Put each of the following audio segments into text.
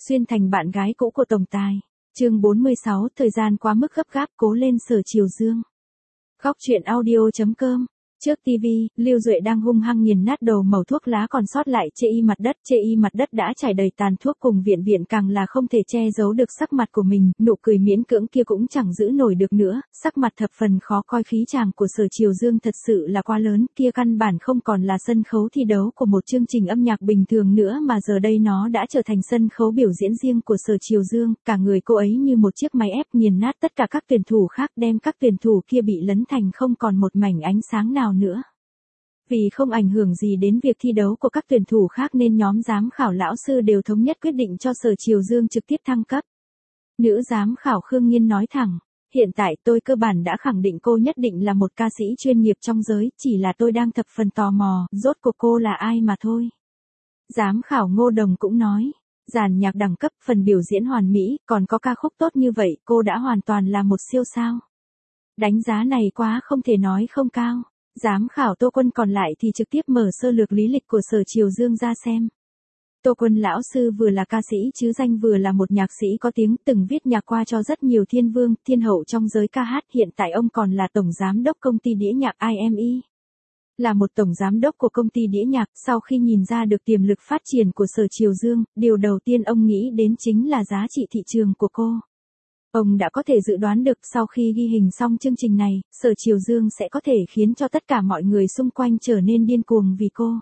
Xuyên thành bạn gái cũ của tổng tài. Chương 46, thời gian quá mức gấp gáp, cố lên Sở Triều Dương. Góc truyện audio.com. Trước TV, Lưu Duệ đang hung hăng nghiền nát đầu mẩu thuốc lá còn sót lại chê y mặt đất đã trải đầy tàn thuốc, cùng viện viện càng là không thể che giấu được sắc mặt của mình, nụ cười miễn cưỡng kia cũng chẳng giữ nổi được nữa, sắc mặt thập phần khó coi. Khí chàng của Sở Triều Dương thật sự là quá lớn, kia căn bản không còn là sân khấu thi đấu của một chương trình âm nhạc bình thường nữa mà giờ đây nó đã trở thành sân khấu biểu diễn riêng của Sở Triều Dương, cả người cô ấy như một chiếc máy ép nghiền nát tất cả các tuyển thủ khác, đem các tuyển thủ kia bị lấn thành không còn một mảnh ánh sáng nào nữa. Vì không ảnh hưởng gì đến việc thi đấu của các tuyển thủ khác nên nhóm giám khảo lão sư đều thống nhất quyết định cho Sở Triều Dương trực tiếp thăng cấp. Nữ giám khảo Khương Nhiên nói thẳng, hiện tại tôi cơ bản đã khẳng định cô nhất định là một ca sĩ chuyên nghiệp trong giới, chỉ là tôi đang thập phần tò mò, rốt cuộc cô là ai mà thôi. Giám khảo Ngô Đồng cũng nói, dàn nhạc đẳng cấp, phần biểu diễn hoàn mỹ, còn có ca khúc tốt như vậy, cô đã hoàn toàn là một siêu sao. Đánh giá này quá không thể nói không cao. Giám khảo Tô Quân còn lại thì trực tiếp mở sơ lược lý lịch của Sở Triều Dương ra xem. Tô Quân lão sư vừa là ca sĩ chứ danh, vừa là một nhạc sĩ có tiếng, từng viết nhạc qua cho rất nhiều thiên vương, thiên hậu trong giới ca hát. Hiện tại ông còn là tổng giám đốc công ty đĩa nhạc IME. Là một tổng giám đốc của công ty đĩa nhạc, sau khi nhìn ra được tiềm lực phát triển của Sở Triều Dương, điều đầu tiên ông nghĩ đến chính là giá trị thị trường của cô. Ông đã có thể dự đoán được sau khi ghi hình xong chương trình này, Sở Triều Dương sẽ có thể khiến cho tất cả mọi người xung quanh trở nên điên cuồng vì cô.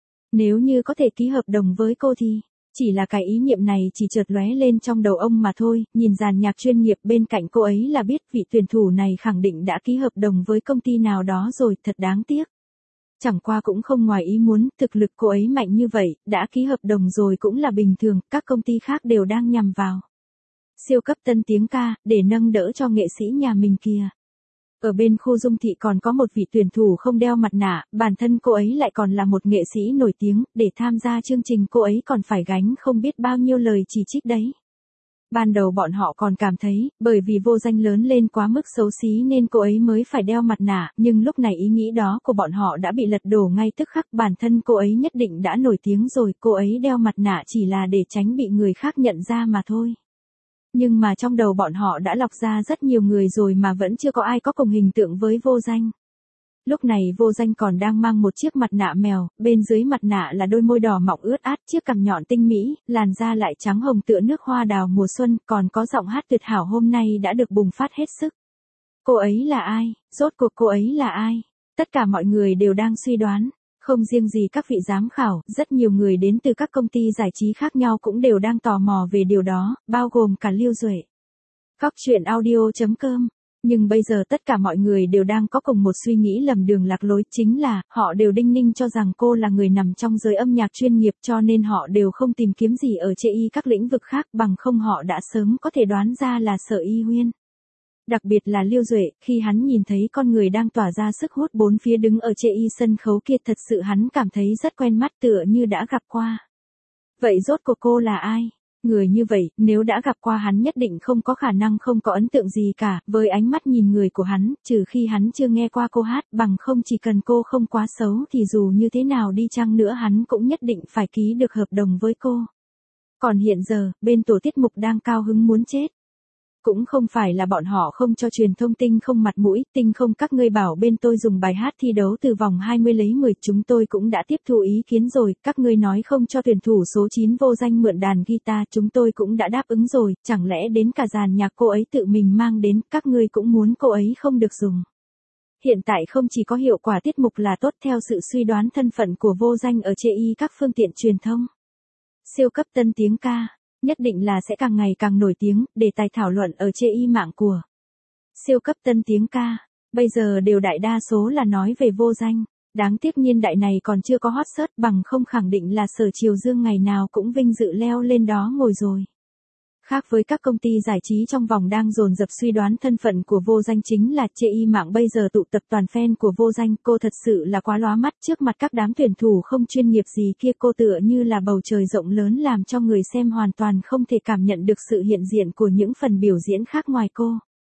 Nếu như có thể ký hợp đồng với cô thì, chỉ là cái ý niệm này chỉ chợt lóe lên trong đầu ông mà thôi, nhìn dàn nhạc chuyên nghiệp bên cạnh cô ấy là biết vị tuyển thủ này khẳng định đã ký hợp đồng với công ty nào đó rồi, thật đáng tiếc. Chẳng qua cũng không ngoài ý muốn, thực lực cô ấy mạnh như vậy, đã ký hợp đồng rồi cũng là bình thường, các công ty khác đều đang nhằm vào. Siêu cấp tân tiếng ca, để nâng đỡ cho nghệ sĩ nhà mình kìa. Ở bên khu dung thị còn có một vị tuyển thủ không đeo mặt nạ, bản thân cô ấy lại còn là một nghệ sĩ nổi tiếng, để tham gia chương trình cô ấy còn phải gánh không biết bao nhiêu lời chỉ trích đấy. Ban đầu bọn họ còn cảm thấy, bởi vì Vô Danh lớn lên quá mức xấu xí nên cô ấy mới phải đeo mặt nạ, nhưng lúc này ý nghĩ đó của bọn họ đã bị lật đổ ngay tức khắc. Bản thân cô ấy nhất định đã nổi tiếng rồi, cô ấy đeo mặt nạ chỉ là để tránh bị người khác nhận ra mà thôi. Nhưng mà trong đầu bọn họ đã lọc ra rất nhiều người rồi mà vẫn chưa có ai có cùng hình tượng với Vô Danh. Lúc này Vô Danh còn đang mang một chiếc mặt nạ mèo, bên dưới mặt nạ là đôi môi đỏ mọng ướt át, chiếc cằm nhọn tinh mỹ, làn da lại trắng hồng tựa nước hoa đào mùa xuân, còn có giọng hát tuyệt hảo hôm nay đã được bùng phát hết sức. Cô ấy là ai? Rốt cuộc cô ấy là ai? Tất cả mọi người đều đang suy đoán. Không riêng gì các vị giám khảo, rất nhiều người đến từ các công ty giải trí khác nhau cũng đều đang tò mò về điều đó, bao gồm cả Lưu Duệ. Góc truyện audio.com. Nhưng bây giờ tất cả mọi người đều đang có cùng một suy nghĩ lầm đường lạc lối, chính là, họ đều đinh ninh cho rằng cô là người nằm trong giới âm nhạc chuyên nghiệp, cho nên họ đều không tìm kiếm gì ở chê y các lĩnh vực khác, bằng không họ đã sớm có thể đoán ra là Sở Y Huyên. Đặc biệt là Lưu Duệ, khi hắn nhìn thấy con người đang tỏa ra sức hút bốn phía đứng ở chê y sân khấu kia, thật sự hắn cảm thấy rất quen mắt, tựa như đã gặp qua. Vậy rốt cuộc cô là ai? Người như vậy, nếu đã gặp qua hắn nhất định không có khả năng không có ấn tượng gì cả, với ánh mắt nhìn người của hắn, trừ khi hắn chưa nghe qua cô hát, bằng không chỉ cần cô không quá xấu thì dù như thế nào đi chăng nữa hắn cũng nhất định phải ký được hợp đồng với cô. Còn hiện giờ, bên tổ tiết mục đang cao hứng muốn chết. Cũng không phải là bọn họ không cho truyền thông Tinh Không mặt mũi, Tinh Không các ngươi bảo bên tôi dùng bài hát thi đấu từ vòng 20 lấy 10, chúng tôi cũng đã tiếp thu ý kiến rồi, các ngươi nói không cho tuyển thủ số 9 Vô Danh mượn đàn guitar, chúng tôi cũng đã đáp ứng rồi, chẳng lẽ đến cả dàn nhạc cô ấy tự mình mang đến, các ngươi cũng muốn cô ấy không được dùng. Hiện tại không chỉ có hiệu quả tiết mục là tốt, theo sự suy đoán thân phận của Vô Danh ở chê y các phương tiện truyền thông. Siêu cấp tân tiếng ca. Nhất định là sẽ càng ngày càng nổi tiếng, đề tài thảo luận ở chê y mạng của siêu cấp tân tiếng ca, bây giờ đều đại đa số là nói về Vô Danh, đáng tiếc niên đại này còn chưa có hot search, bằng không khẳng định là Sở Triều Dương ngày nào cũng vinh dự leo lên đó ngồi rồi. Khác với các công ty giải trí trong vòng đang dồn dập suy đoán thân phận của Vô Danh, chính là chê y mạng bây giờ tụ tập toàn fan của Vô Danh, cô thật sự là quá lóa mắt trước mặt các đám tuyển thủ không chuyên nghiệp gì kia, cô tựa như là bầu trời rộng lớn làm cho người xem hoàn toàn không thể cảm nhận được sự hiện diện của những phần biểu diễn khác ngoài cô.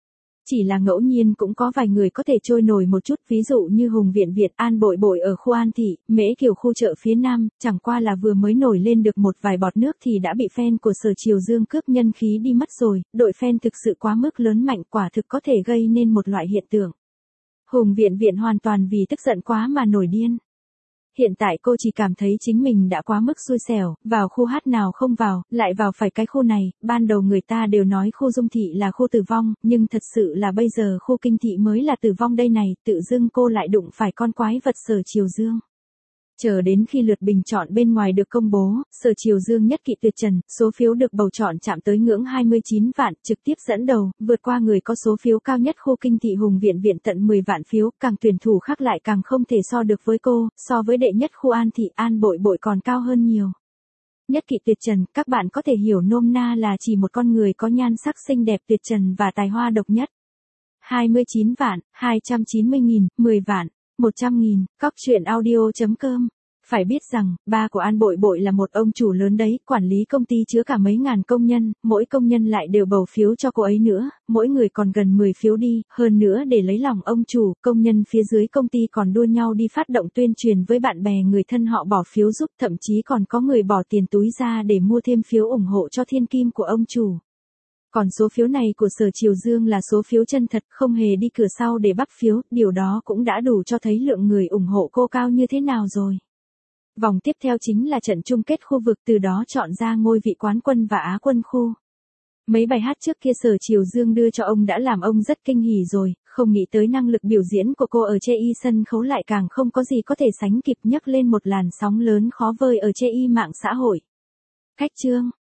Chỉ là ngẫu nhiên cũng có vài người có thể trôi nổi một chút, ví dụ như Hùng Viện Việt, An Bội Bội ở khu An Thị, Mễ Kiều khu chợ phía Nam, chẳng qua là vừa mới nổi lên được một vài bọt nước thì đã bị fan của Sở Triều Dương cướp nhân khí đi mất rồi, đội fan thực sự quá mức lớn mạnh, quả thực có thể gây nên một loại hiện tượng. Hùng Viện Viện hoàn toàn vì tức giận quá mà nổi điên. Hiện tại cô chỉ cảm thấy chính mình đã quá mức xui xẻo, vào khu hát nào không vào, lại vào phải cái khu này, ban đầu người ta đều nói khu Dung Thị là khu tử vong, nhưng thật sự là bây giờ khu Kinh Thị mới là tử vong đây này, tự dưng cô lại đụng phải con quái vật Sở Triều Dương. Chờ đến khi lượt bình chọn bên ngoài được công bố, Sở Triều Dương nhất kỵ tuyệt trần, số phiếu được bầu chọn chạm tới ngưỡng 29 vạn, trực tiếp dẫn đầu, vượt qua người có số phiếu cao nhất khu Kinh Thị Hùng Viện Viện tận 10 vạn phiếu, càng tuyển thủ khác lại càng không thể so được với cô, so với đệ nhất khu An Thị An Bội Bội còn cao hơn nhiều. Nhất kỵ tuyệt trần, các bạn có thể hiểu nôm na là chỉ một con người có nhan sắc xinh đẹp tuyệt trần và tài hoa độc nhất. 29 vạn, 290.000, 10 vạn, 100.000, cóc.audio.com. Phải biết rằng, ba của An Bội Bội là một ông chủ lớn đấy, quản lý công ty chứa cả mấy ngàn công nhân, mỗi công nhân lại đều bầu phiếu cho cô ấy nữa, mỗi người còn gần 10 phiếu đi, hơn nữa để lấy lòng ông chủ, công nhân phía dưới công ty còn đua nhau đi phát động tuyên truyền với bạn bè người thân họ bỏ phiếu giúp, thậm chí còn có người bỏ tiền túi ra để mua thêm phiếu ủng hộ cho thiên kim của ông chủ. Còn số phiếu này của Sở Triều Dương là số phiếu chân thật, không hề đi cửa sau để bắt phiếu, điều đó cũng đã đủ cho thấy lượng người ủng hộ cô cao như thế nào rồi. Vòng tiếp theo chính là trận chung kết khu vực, từ đó chọn ra ngôi vị quán quân và Á quân khu. Mấy bài hát trước kia Sở Triều Dương đưa cho ông đã làm ông rất kinh hỉ rồi, không nghĩ tới năng lực biểu diễn của cô ở chê y sân khấu lại càng không có gì có thể sánh kịp, nhấc lên một làn sóng lớn khó vời ở chê y mạng xã hội. Cách chương